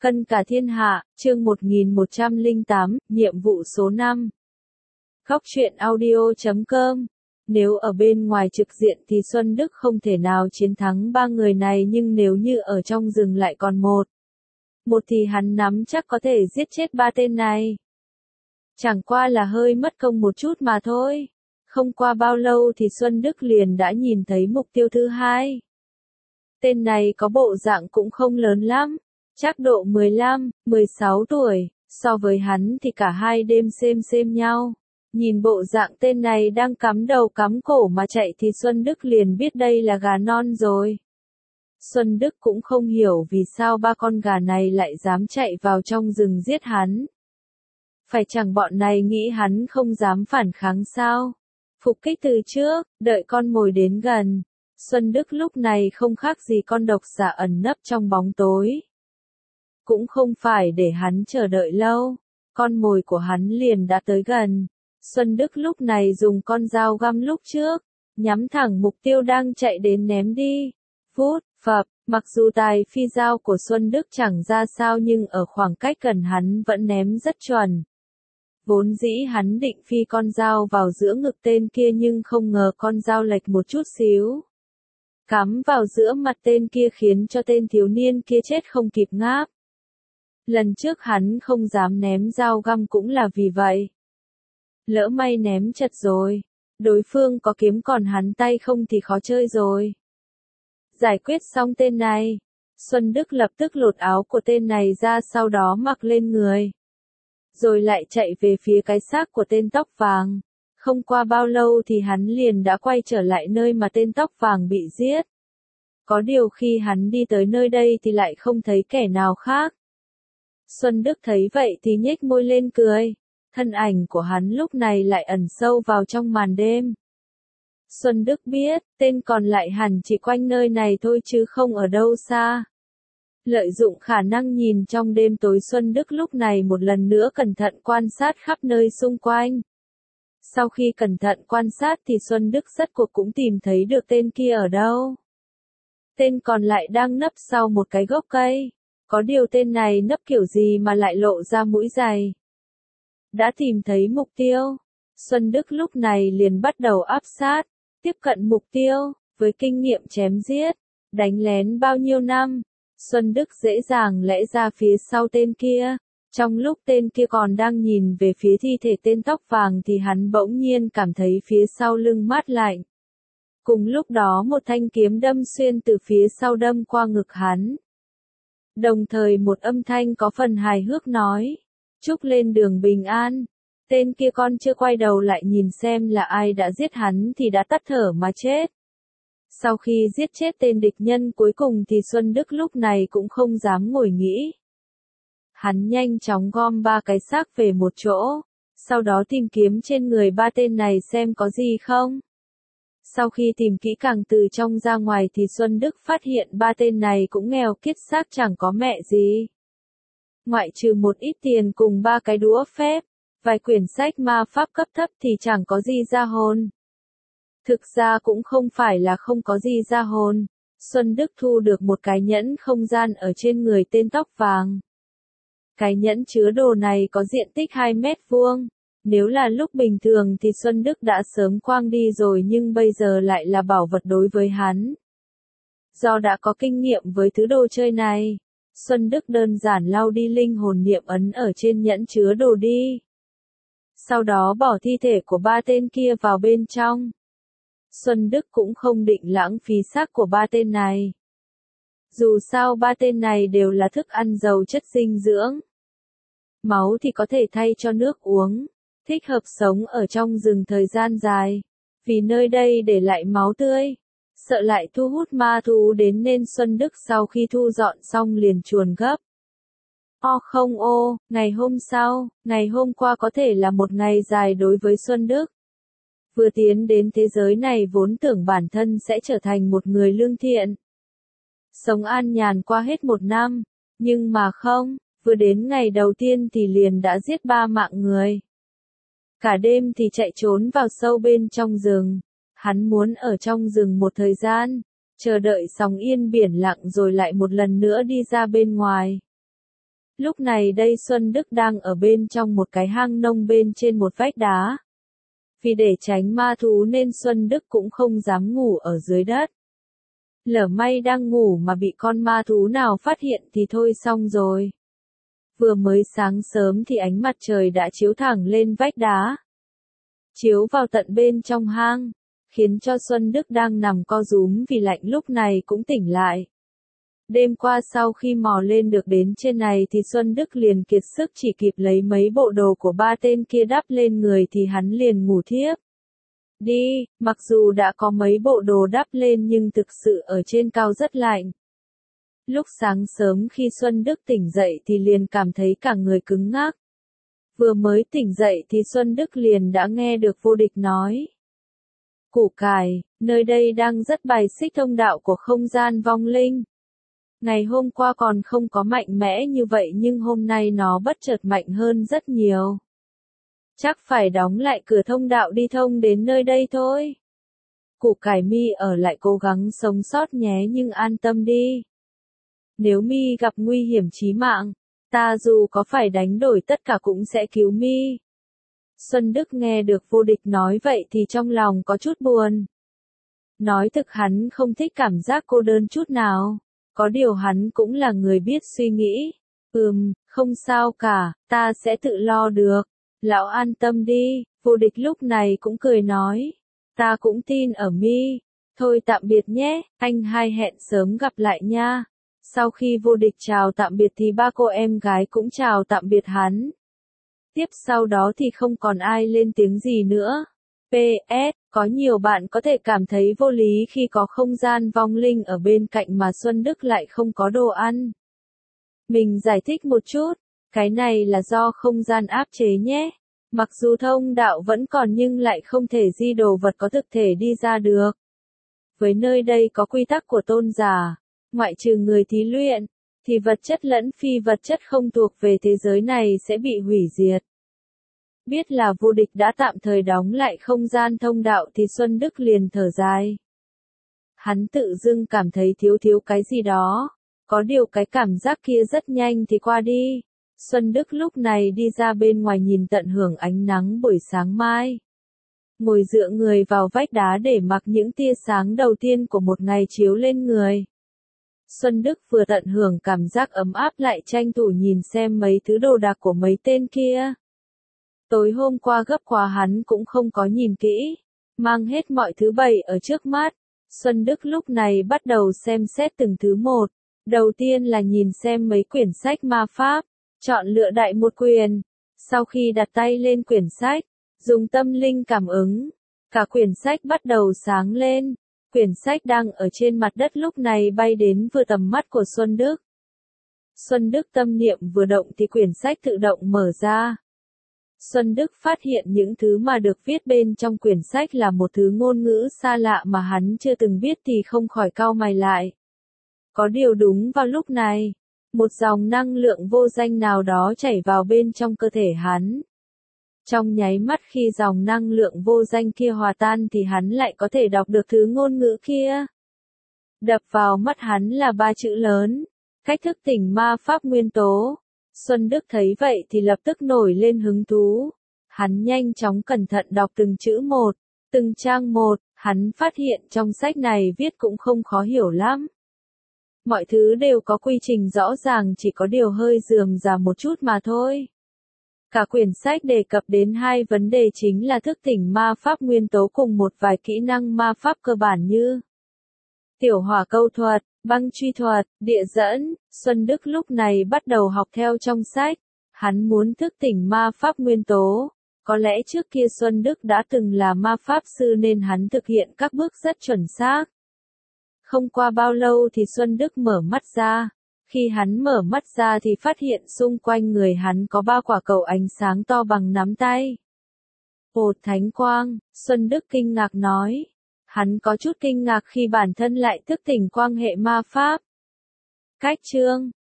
Cân cả thiên hạ, chương 1108, nhiệm vụ số 5. Góc truyện audio.com. Nếu ở bên ngoài trực diện thì Xuân Đức không thể nào chiến thắng ba người này, nhưng nếu như ở trong rừng lại còn một thì hắn nắm chắc có thể giết chết ba tên này. Chẳng qua là hơi mất công một chút mà thôi. Không qua bao lâu thì Xuân Đức liền đã nhìn thấy mục tiêu thứ hai. Tên này có bộ dạng cũng không lớn lắm, chắc độ 15, 16 tuổi, so với hắn thì cả hai đêm xem nhau. Nhìn bộ dạng tên này đang cắm đầu cắm cổ mà chạy thì Xuân Đức liền biết đây là gà non rồi. Xuân Đức cũng không hiểu vì sao ba con gà này lại dám chạy vào trong rừng giết hắn. Phải chẳng bọn này nghĩ hắn không dám phản kháng sao? Phục kích từ trước, đợi con mồi đến gần. Xuân Đức lúc này không khác gì con độc xà ẩn nấp trong bóng tối. Cũng không phải để hắn chờ đợi lâu, con mồi của hắn liền đã tới gần. Xuân Đức lúc này dùng con dao găm lúc trước, nhắm thẳng mục tiêu đang chạy đến ném đi. Phút, phập, mặc dù tài phi dao của Xuân Đức chẳng ra sao nhưng ở khoảng cách gần hắn vẫn ném rất chuẩn. Vốn dĩ hắn định phi con dao vào giữa ngực tên kia nhưng không ngờ con dao lệch một chút xíu. Cắm vào giữa mặt tên kia khiến cho tên thiếu niên kia chết không kịp ngáp. Lần trước hắn không dám ném dao găm cũng là vì vậy. Lỡ may ném chật rồi, đối phương có kiếm còn hắn tay không thì khó chơi rồi. Giải quyết xong tên này, Xuân Đức lập tức lột áo của tên này ra sau đó mặc lên người. Rồi lại chạy về phía cái xác của tên tóc vàng. Không qua bao lâu thì hắn liền đã quay trở lại nơi mà tên tóc vàng bị giết. Có điều khi hắn đi tới nơi đây thì lại không thấy kẻ nào khác. Xuân Đức thấy vậy thì nhếch môi lên cười. Thân ảnh của hắn lúc này lại ẩn sâu vào trong màn đêm. Xuân Đức biết, tên còn lại hẳn chỉ quanh nơi này thôi chứ không ở đâu xa. Lợi dụng khả năng nhìn trong đêm tối, Xuân Đức lúc này một lần nữa cẩn thận quan sát khắp nơi xung quanh. Sau khi cẩn thận quan sát thì Xuân Đức rốt cuộc cũng tìm thấy được tên kia ở đâu. Tên còn lại đang nấp sau một cái gốc cây. Có điều tên này nấp kiểu gì mà lại lộ ra mũi dày. Đã tìm thấy mục tiêu, Xuân Đức lúc này liền bắt đầu áp sát, tiếp cận mục tiêu, với kinh nghiệm chém giết, đánh lén bao nhiêu năm, Xuân Đức dễ dàng lẽ ra phía sau tên kia. Trong lúc tên kia còn đang nhìn về phía thi thể tên tóc vàng thì hắn bỗng nhiên cảm thấy phía sau lưng mát lạnh. Cùng lúc đó một thanh kiếm đâm xuyên từ phía sau đâm qua ngực hắn. Đồng thời một âm thanh có phần hài hước nói, chúc lên đường bình an. Tên kia còn chưa quay đầu lại nhìn xem là ai đã giết hắn thì đã tắt thở mà chết. Sau khi giết chết tên địch nhân cuối cùng thì Xuân Đức lúc này cũng không dám ngồi nghĩ. Hắn nhanh chóng gom ba cái xác về một chỗ, sau đó tìm kiếm trên người ba tên này xem có gì không. Sau khi tìm kỹ càng từ trong ra ngoài thì Xuân Đức phát hiện ba tên này cũng nghèo kiết xác chẳng có mẹ gì. Ngoại trừ một ít tiền cùng ba cái đũa phép, vài quyển sách ma pháp cấp thấp thì chẳng có gì ra hồn. Thực ra cũng không phải là không có gì ra hồn, Xuân Đức thu được một cái nhẫn không gian ở trên người tên tóc vàng. Cái nhẫn chứa đồ này có diện tích 2 mét vuông. Nếu là lúc bình thường thì Xuân Đức đã sớm quăng đi rồi nhưng bây giờ lại là bảo vật đối với hắn. Do đã có kinh nghiệm với thứ đồ chơi này, Xuân Đức đơn giản lau đi linh hồn niệm ấn ở trên nhẫn chứa đồ đi. Sau đó bỏ thi thể của ba tên kia vào bên trong. Xuân Đức cũng không định lãng phí xác của ba tên này. Dù sao ba tên này đều là thức ăn giàu chất dinh dưỡng. Máu thì có thể thay cho nước uống. Thích hợp sống ở trong rừng thời gian dài, vì nơi đây để lại máu tươi, sợ lại thu hút ma thú đến nên Xuân Đức sau khi thu dọn xong liền chuồn gấp. Không ngày hôm sau, ngày hôm qua có thể là một ngày dài đối với Xuân Đức. Vừa tiến đến thế giới này vốn tưởng bản thân sẽ trở thành một người lương thiện. Sống an nhàn qua hết một năm, nhưng mà không, vừa đến ngày đầu tiên thì liền đã giết 3 mạng người. Cả đêm thì chạy trốn vào sâu bên trong rừng. Hắn muốn ở trong rừng một thời gian, chờ đợi sóng yên biển lặng rồi lại một lần nữa đi ra bên ngoài. Lúc này đây Xuân Đức đang ở bên trong một cái hang nông bên trên một vách đá. Vì để tránh ma thú nên Xuân Đức cũng không dám ngủ ở dưới đất. Lỡ may đang ngủ mà bị con ma thú nào phát hiện thì thôi xong rồi. Vừa mới sáng sớm thì ánh mặt trời đã chiếu thẳng lên vách đá. Chiếu vào tận bên trong hang, khiến cho Xuân Đức đang nằm co rúm vì lạnh lúc này cũng tỉnh lại. Đêm qua sau khi mò lên được đến trên này thì Xuân Đức liền kiệt sức chỉ kịp lấy mấy bộ đồ của ba tên kia đắp lên người thì hắn liền ngủ thiếp. Đi, mặc dù đã có mấy bộ đồ đắp lên nhưng thực sự ở trên cao rất lạnh. Lúc sáng sớm khi Xuân Đức tỉnh dậy thì liền cảm thấy cả người cứng ngắc. Vừa mới tỉnh dậy thì Xuân Đức liền đã nghe được Vô Địch nói. Củ cải, nơi đây đang rất bài xích thông đạo của không gian vong linh. Ngày hôm qua còn không có mạnh mẽ như vậy nhưng hôm nay nó bất chợt mạnh hơn rất nhiều. Chắc phải đóng lại cửa thông đạo đi thông đến nơi đây thôi. Củ cải mi ở lại cố gắng sống sót nhé nhưng an tâm đi. Nếu mi gặp nguy hiểm chí mạng, ta dù có phải đánh đổi tất cả cũng sẽ cứu mi. Xuân Đức nghe được Vô Địch nói vậy thì trong lòng có chút buồn. Nói thực hắn không thích cảm giác cô đơn chút nào. Có điều hắn cũng là người biết suy nghĩ. Không sao cả, ta sẽ tự lo được. Lão an tâm đi, Vô Địch lúc này cũng cười nói. Ta cũng tin ở mi. Thôi tạm biệt nhé, anh hai hẹn sớm gặp lại nha. Sau khi Vô Địch chào tạm biệt thì ba cô em gái cũng chào tạm biệt hắn. Tiếp sau đó thì không còn ai lên tiếng gì nữa. PS, có nhiều bạn có thể cảm thấy vô lý khi có không gian vong linh ở bên cạnh mà Xuân Đức lại không có đồ ăn. Mình giải thích một chút, cái này là do không gian áp chế nhé. Mặc dù thông đạo vẫn còn nhưng lại không thể di đồ vật có thực thể đi ra được. Với nơi đây có quy tắc của tôn giả, ngoại trừ người thí luyện, thì vật chất lẫn phi vật chất không thuộc về thế giới này sẽ bị hủy diệt. Biết là Vô Địch đã tạm thời đóng lại không gian thông đạo thì Xuân Đức liền thở dài. Hắn tự dưng cảm thấy thiếu cái gì đó, có điều cái cảm giác kia rất nhanh thì qua đi. Xuân Đức lúc này đi ra bên ngoài nhìn tận hưởng ánh nắng buổi sáng mai. Ngồi dựa người vào vách đá để mặc những tia sáng đầu tiên của một ngày chiếu lên người. Xuân Đức vừa tận hưởng cảm giác ấm áp lại tranh thủ nhìn xem mấy thứ đồ đạc của mấy tên kia. Tối hôm qua gấp quá hắn cũng không có nhìn kỹ, mang hết mọi thứ bày ở trước mắt. Xuân Đức lúc này bắt đầu xem xét từng thứ một. Đầu tiên là nhìn xem mấy quyển sách ma pháp, chọn lựa đại một quyển. Sau khi đặt tay lên quyển sách, dùng tâm linh cảm ứng, cả quyển sách bắt đầu sáng lên. Quyển sách đang ở trên mặt đất lúc này bay đến vừa tầm mắt của Xuân Đức. Xuân Đức tâm niệm vừa động thì quyển sách tự động mở ra. Xuân Đức phát hiện những thứ mà được viết bên trong quyển sách là một thứ ngôn ngữ xa lạ mà hắn chưa từng biết thì không khỏi cau mày lại. Có điều đúng vào lúc này, một dòng năng lượng vô danh nào đó chảy vào bên trong cơ thể hắn. Trong nháy mắt khi dòng năng lượng vô danh kia hòa tan thì hắn lại có thể đọc được thứ ngôn ngữ kia. Đập vào mắt hắn là 3 chữ lớn, cách thức tỉnh ma pháp nguyên tố. Xuân Đức thấy vậy thì lập tức nổi lên hứng thú. Hắn nhanh chóng cẩn thận đọc từng chữ một, từng trang một, hắn phát hiện trong sách này viết cũng không khó hiểu lắm. Mọi thứ đều có quy trình rõ ràng chỉ có điều hơi rườm rà một chút mà thôi. Cả quyển sách đề cập đến 2 vấn đề chính là thức tỉnh ma pháp nguyên tố cùng một vài kỹ năng ma pháp cơ bản như tiểu hỏa câu thuật, băng truy thuật, địa dẫn. Xuân Đức lúc này bắt đầu học theo trong sách. Hắn muốn thức tỉnh ma pháp nguyên tố. Có lẽ trước kia Xuân Đức đã từng là ma pháp sư nên hắn thực hiện các bước rất chuẩn xác. Không qua bao lâu thì Xuân Đức mở mắt ra. Khi hắn mở mắt ra thì phát hiện xung quanh người hắn có 3 quả cầu ánh sáng to bằng nắm tay. Ồ thánh quang, Xuân Đức kinh ngạc nói. Hắn có chút kinh ngạc khi bản thân lại thức tỉnh quang hệ ma pháp. Cách chương